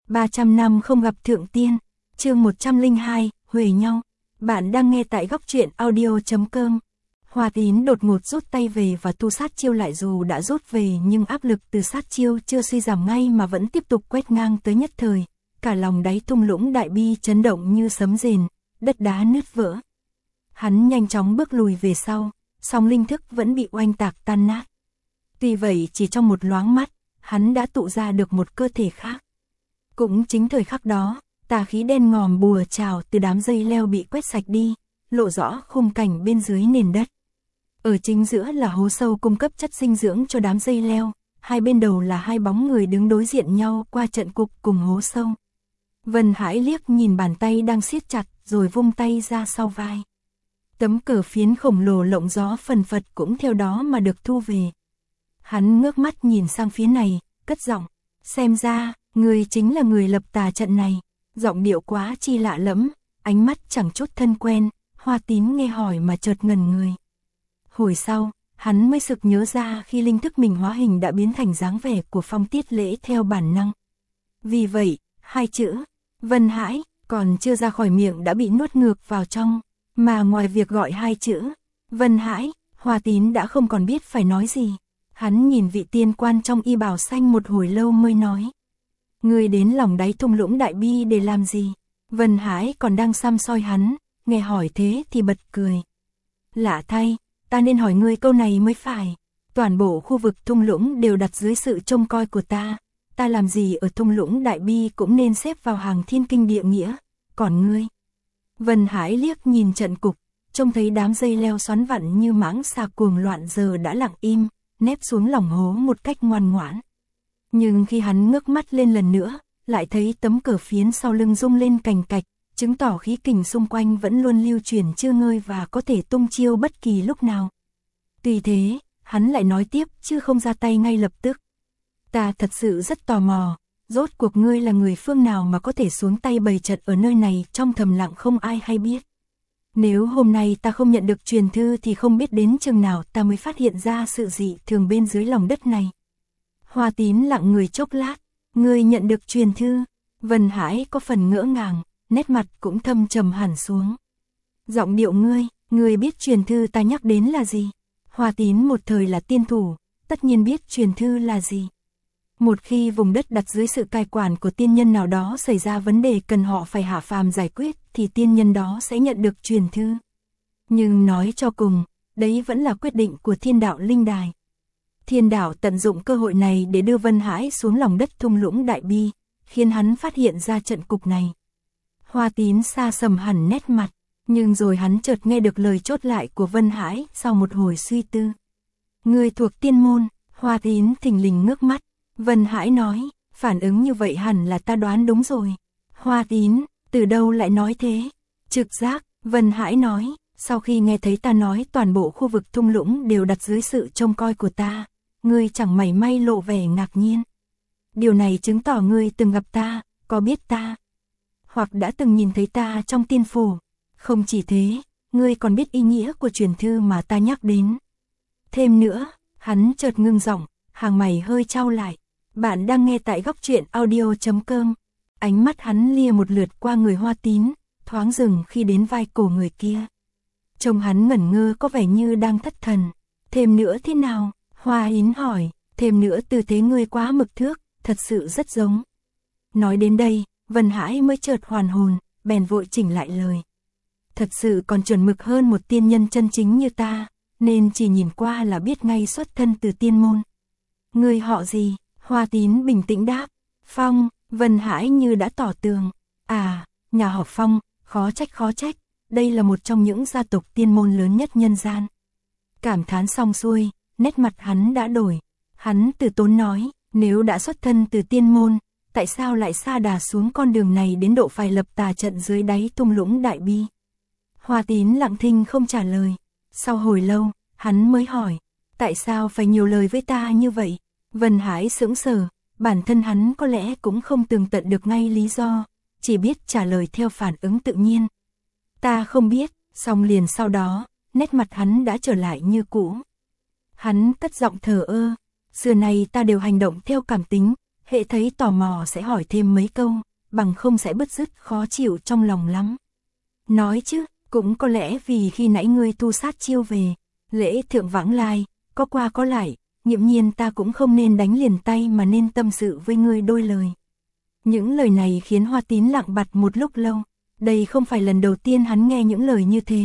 300 năm không gặp thượng tiên, chương 102, huề nhau. Bạn đang nghe tại góc truyện audio.com. Hoa Tín đột ngột rút tay về và tu sát chiêu lại, dù đã rút về nhưng áp lực từ sát chiêu chưa suy giảm ngay mà vẫn tiếp tục quét ngang tới nhất thời. Cả lòng đáy thung lũng đại bi chấn động như sấm rền, đất đá nứt vỡ. Hắn nhanh chóng bước lùi về sau, song linh thức vẫn bị oanh tạc tan nát. Tuy vậy chỉ trong một loáng mắt, hắn đã tụ ra được một cơ thể khác. Cũng chính thời khắc đó, tà khí đen ngòm bùa trào từ đám dây leo bị quét sạch đi, lộ rõ khung cảnh bên dưới nền đất. Ở chính giữa là hố sâu cung cấp chất dinh dưỡng cho đám dây leo, hai bên đầu là hai bóng người đứng đối diện nhau qua trận cục cùng hố sâu. Vân Hải liếc nhìn bàn tay đang siết chặt rồi vung tay ra sau vai. Tấm cờ phiến khổng lồ lộng gió phần phật cũng theo đó mà được thu về. Hắn ngước mắt nhìn sang phía này, cất giọng, xem ra, người chính là người lập tà trận này. Giọng điệu quá chi lạ lẫm, ánh mắt chẳng chút thân quen, Hoa Tín nghe hỏi mà chợt ngẩn người. Hồi sau, hắn mới sực nhớ ra khi linh thức mình hóa hình đã biến thành dáng vẻ của Phong Tiết Lễ theo bản năng. Vì vậy, hai chữ, Vân Hải, còn chưa ra khỏi miệng đã bị nuốt ngược vào trong, mà ngoài việc gọi hai chữ, Vân Hải, Hoa Tín đã không còn biết phải nói gì. Hắn nhìn vị tiên quan trong y bào xanh một hồi lâu mới nói. Ngươi đến lòng đáy thung lũng đại bi để làm gì? Vân Hải còn đang săm soi hắn, nghe hỏi thế thì bật cười. Lạ thay, ta nên hỏi ngươi câu này mới phải. Toàn bộ khu vực thung lũng đều đặt dưới sự trông coi của ta. Ta làm gì ở thung lũng đại bi cũng nên xếp vào hàng thiên kinh địa nghĩa. Còn ngươi? Vân Hải liếc nhìn trận cục, trông thấy đám dây leo xoắn vặn như mãng xà cuồng loạn giờ đã lặng im, nép xuống lòng hố một cách ngoan ngoãn. Nhưng khi hắn ngước mắt lên lần nữa, lại thấy tấm cờ phiến sau lưng rung lên cành cạch, chứng tỏ khí kình xung quanh vẫn luôn lưu chuyển chưa ngơi và có thể tung chiêu bất kỳ lúc nào. Tuy thế, hắn lại nói tiếp chứ không ra tay ngay lập tức. Ta thật sự rất tò mò, rốt cuộc ngươi là người phương nào mà có thể xuống tay bày trận ở nơi này trong thầm lặng không ai hay biết. Nếu hôm nay ta không nhận được truyền thư thì không biết đến chừng nào ta mới phát hiện ra sự dị thường bên dưới lòng đất này. Hoa Tín lặng người chốc lát, ngươi nhận được truyền thư. Vân Hải có phần ngỡ ngàng, nét mặt cũng thâm trầm hẳn xuống. Giọng điệu ngươi biết truyền thư ta nhắc đến là gì? Hoa Tín một thời là tiên thủ, tất nhiên biết truyền thư là gì. Một khi vùng đất đặt dưới sự cai quản của tiên nhân nào đó xảy ra vấn đề cần họ phải hạ phàm giải quyết thì tiên nhân đó sẽ nhận được truyền thư. Nhưng nói cho cùng, đấy vẫn là quyết định của Thiên Đạo Linh Đài. Thiên Đạo tận dụng cơ hội này để đưa Vân Hải xuống lòng đất thung lũng đại bi, khiến hắn phát hiện ra trận cục này. Hoa Tín xa sầm hẳn nét mặt, nhưng rồi hắn chợt nghe được lời chốt lại của Vân Hải sau một hồi suy tư. Người thuộc tiên môn. Hoa Tín thình lình ngước mắt. Vân Hải nói, phản ứng như vậy hẳn là ta đoán đúng rồi. Hoa Tín, từ đâu lại nói thế? Trực giác, Vân Hải nói, sau khi nghe thấy ta nói toàn bộ khu vực thung lũng đều đặt dưới sự trông coi của ta, ngươi chẳng mảy may lộ vẻ ngạc nhiên. Điều này chứng tỏ ngươi từng gặp ta, có biết ta, hoặc đã từng nhìn thấy ta trong tiên phủ. Không chỉ thế, ngươi còn biết ý nghĩa của truyền thư mà ta nhắc đến. Thêm nữa, hắn chợt ngưng giọng, hàng mày hơi chau lại. Bạn đang nghe tại góc truyện audio.com. Ánh mắt hắn lia một lượt qua người Hoa Tín, thoáng dừng khi đến vai cổ người kia. Trông hắn ngẩn ngơ có vẻ như đang thất thần. Thêm nữa thế nào? Hoa Tín hỏi. Thêm nữa tư thế ngươi quá mực thước, thật sự rất giống. Nói đến đây, Vân Hải mới chợt hoàn hồn, bèn vội chỉnh lại lời. Thật sự còn chuẩn mực hơn một tiên nhân chân chính như ta, nên chỉ nhìn qua là biết ngay xuất thân từ tiên môn. Ngươi họ gì? Hoa Tín bình tĩnh đáp. Phong. Vân Hải như đã tỏ tường. À, nhà họ Phong, khó trách, đây là một trong những gia tộc tiên môn lớn nhất nhân gian. Cảm thán xong xuôi, nét mặt hắn đã đổi. Hắn từ tốn nói, nếu đã xuất thân từ tiên môn, tại sao lại sa đà xuống con đường này đến độ phải lập tà trận dưới đáy thung lũng đại bi? Hoa Tín lặng thinh không trả lời. Sau hồi lâu, hắn mới hỏi, tại sao phải nhiều lời với ta như vậy? Vân Hải sững sờ, bản thân hắn có lẽ cũng không tường tận được ngay lý do, chỉ biết trả lời theo phản ứng tự nhiên. Ta không biết, xong liền sau đó, nét mặt hắn đã trở lại như cũ. Hắn cất giọng thờ ơ, xưa nay ta đều hành động theo cảm tính, Hệ thấy tò mò sẽ hỏi thêm mấy câu, bằng không sẽ bứt rứt khó chịu trong lòng lắm. Nói chứ, cũng có lẽ vì khi nãy ngươi tu sát chiêu về, lễ thượng vãng lai, có qua có lại, nghiễm nhiên ta cũng không nên đánh liền tay mà nên tâm sự với ngươi đôi lời. Những lời này khiến Hoa Tín lặng bặt một lúc lâu, đây không phải lần đầu tiên hắn nghe những lời như thế.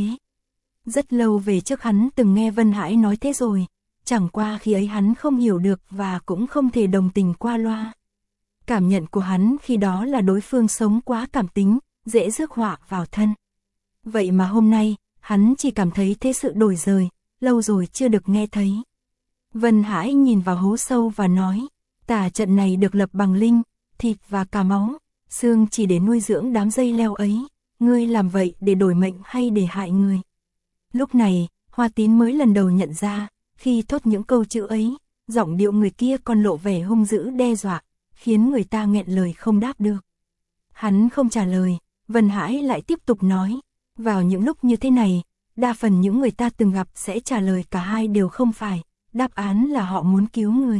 Rất lâu về trước hắn từng nghe Vân Hải nói thế rồi, chẳng qua khi ấy hắn không hiểu được và cũng không thể đồng tình qua loa. Cảm nhận của hắn khi đó là đối phương sống quá cảm tính, dễ rước họa vào thân. Vậy mà hôm nay, hắn chỉ cảm thấy thế sự đổi rời, lâu rồi chưa được nghe thấy. Vân Hải nhìn vào hố sâu và nói, tà trận này được lập bằng linh, thịt và cả máu, xương chỉ để nuôi dưỡng đám dây leo ấy, ngươi làm vậy để đổi mệnh hay để hại người? Lúc này, Hoa Tín mới lần đầu nhận ra, khi thốt những câu chữ ấy, giọng điệu người kia còn lộ vẻ hung dữ đe dọa, khiến người ta nghẹn lời không đáp được. Hắn không trả lời, Vân Hải lại tiếp tục nói, vào những lúc như thế này, đa phần những người ta từng gặp sẽ trả lời cả hai đều không phải, đáp án là họ muốn cứu người.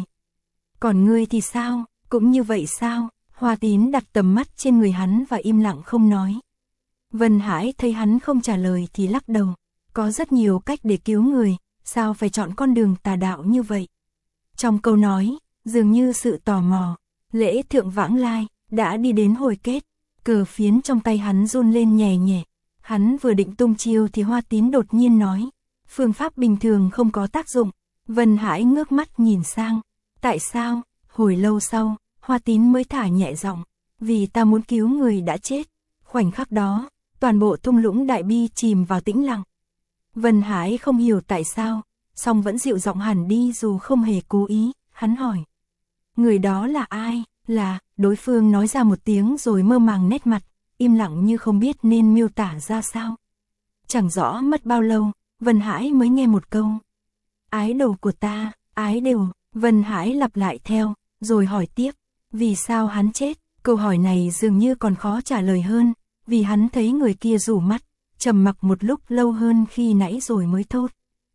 Còn ngươi thì sao, cũng như vậy sao? Hoa Tín đặt tầm mắt trên người hắn và im lặng không nói. Vân Hải thấy hắn không trả lời thì lắc đầu, có rất nhiều cách để cứu người, sao phải chọn con đường tà đạo như vậy? Trong câu nói, dường như sự tò mò, lễ thượng vãng lai, đã đi đến hồi kết, cờ phiến trong tay hắn run lên nhẹ nhẹ. Hắn vừa định tung chiêu thì Hoa Tín đột nhiên nói, phương pháp bình thường không có tác dụng. Vân Hải ngước mắt nhìn sang, tại sao? Hồi lâu sau, Hoa Tín mới thả nhẹ giọng, vì ta muốn cứu người đã chết. Khoảnh khắc đó, toàn bộ thung lũng đại bi chìm vào tĩnh lặng. Vân Hải không hiểu tại sao, song vẫn dịu giọng hẳn đi dù không hề cố ý, hắn hỏi. Người đó là ai? Là, đối phương nói ra một tiếng rồi mơ màng nét mặt, im lặng như không biết nên miêu tả ra sao. Chẳng rõ mất bao lâu, Vân Hải mới nghe một câu. Ái đồ của ta, ái đều, Vân Hải lặp lại theo, rồi hỏi tiếp, vì sao hắn chết? Câu hỏi này dường như còn khó trả lời hơn, vì hắn thấy người kia rủ mắt, trầm mặc một lúc lâu hơn khi nãy rồi mới thốt.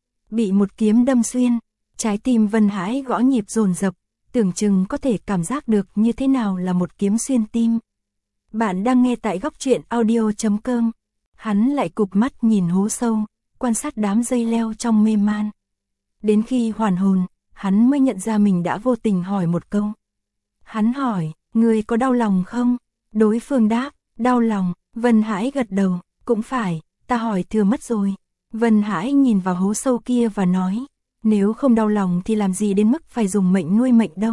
Bị một kiếm đâm xuyên, trái tim Vân Hải gõ nhịp dồn dập, tưởng chừng có thể cảm giác được như thế nào là một kiếm xuyên tim. Bạn đang nghe tại góc truyện audio.com. Hắn lại cụp mắt nhìn hố sâu, quan sát đám dây leo trong mê man. Đến khi hoàn hồn, hắn mới nhận ra mình đã vô tình hỏi một câu. Hắn hỏi, người có đau lòng không? Đối phương đáp, đau lòng. Vân Hải gật đầu, cũng phải, ta hỏi thừa mất rồi. Vân Hải nhìn vào hố sâu kia và nói, nếu không đau lòng thì làm gì đến mức phải dùng mệnh nuôi mệnh đâu.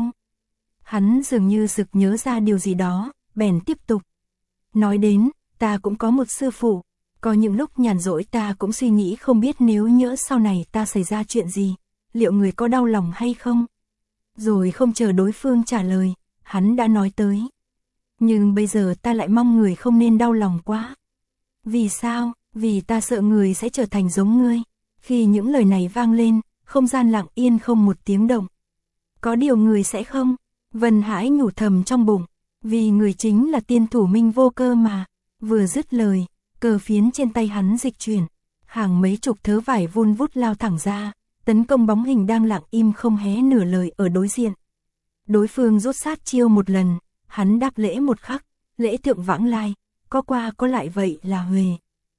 Hắn dường như sực nhớ ra điều gì đó, bèn tiếp tục. Nói đến, ta cũng có một sư phụ, có những lúc nhàn rỗi ta cũng suy nghĩ không biết nếu nhỡ sau này ta xảy ra chuyện gì, liệu người có đau lòng hay không? Rồi không chờ đối phương trả lời, hắn đã nói tới. Nhưng bây giờ ta lại mong người không nên đau lòng quá. Vì sao? Vì ta sợ người sẽ trở thành giống ngươi. Khi những lời này vang lên, không gian lặng yên không một tiếng động. Có điều người sẽ không? Vân Hải nhủ thầm trong bụng. Vì người chính là tiên thủ Minh Vô Cơ mà. Vừa dứt lời, cờ phiến trên tay hắn dịch chuyển. Hàng mấy chục thớ vải vun vút lao thẳng ra, tấn công bóng hình đang lặng im không hé nửa lời ở đối diện. Đối phương rút sát chiêu một lần, hắn đáp lễ một khắc, lễ thượng vãng lai, có qua có lại vậy là huề.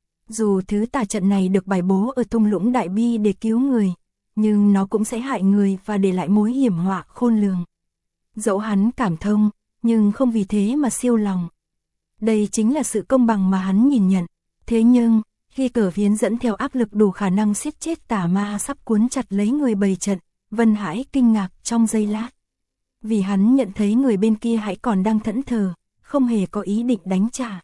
Dù thứ tà trận này được bài bố ở thung lũng đại bi để cứu người, nhưng nó cũng sẽ hại người và để lại mối hiểm họa khôn lường. Dẫu hắn cảm thông, nhưng không vì thế mà siêu lòng. Đây chính là sự công bằng mà hắn nhìn nhận. Thế nhưng, khi cờ phiến dẫn theo áp lực đủ khả năng siết chết tà ma sắp cuốn chặt lấy người bày trận, Vân Hải kinh ngạc trong giây lát. Vì hắn nhận thấy người bên kia hãy còn đang thẫn thờ, không hề có ý định đánh trả.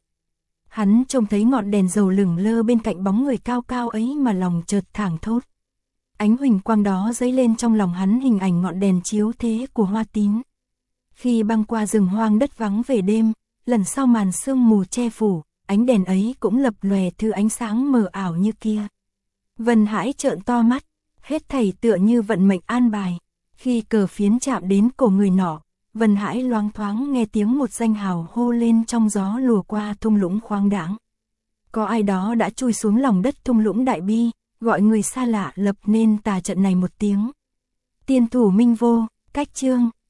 Hắn trông thấy ngọn đèn dầu lửng lơ bên cạnh bóng người cao cao ấy mà lòng chợt thảng thốt. Ánh huỳnh quang đó dấy lên trong lòng hắn hình ảnh ngọn đèn chiếu thế của Hoa Tín. Khi băng qua rừng hoang đất vắng về đêm, lần sau màn sương mù che phủ, ánh đèn ấy cũng lập lòe thứ ánh sáng mờ ảo như kia. Vân Hải trợn to mắt, hết thảy tựa như vận mệnh an bài. Khi cờ phiến chạm đến cổ người nọ, Vân Hải loáng thoáng nghe tiếng một danh hào hô lên trong gió lùa qua thung lũng khoáng đãng. Có ai đó đã chui xuống lòng đất thung lũng đại bi, gọi người xa lạ lập nên tà trận này một tiếng. Tiên thủ Minh Vô, cách chương.